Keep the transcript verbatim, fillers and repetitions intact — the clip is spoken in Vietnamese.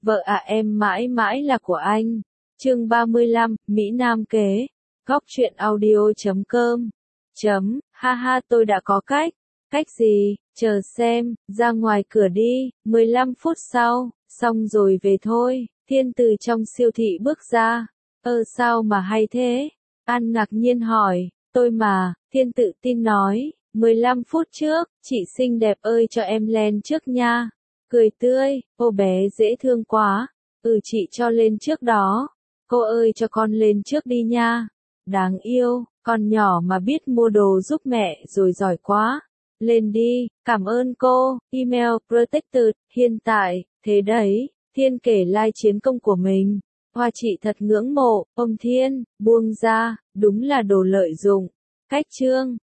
Vợ à em mãi mãi là của anh. Chương ba mươi lăm, Mỹ Nam kế. Góc truyện audio chấm com. Chấm, ha ha tôi đã có cách. Cách gì, chờ xem, ra ngoài cửa đi, mười lăm phút sau, xong rồi về thôi. Thiên từ trong siêu thị bước ra. Ơ sao mà hay thế? An ngạc nhiên hỏi, tôi mà, Thiên tự tin nói, mười lăm phút trước, chị xinh đẹp ơi cho em len trước nha. Cười tươi, ô bé dễ thương quá. Ừ chị cho lên trước đó. Cô ơi cho con lên trước đi nha. Đáng yêu, con nhỏ mà biết mua đồ giúp mẹ rồi giỏi quá. Lên đi, cảm ơn cô. Email protected, hiện tại, thế đấy. Thiên kể lai chiến công của mình. Hoa chị thật ngưỡng mộ, ông Thiên, buông ra, đúng là đồ lợi dụng. Cách chương,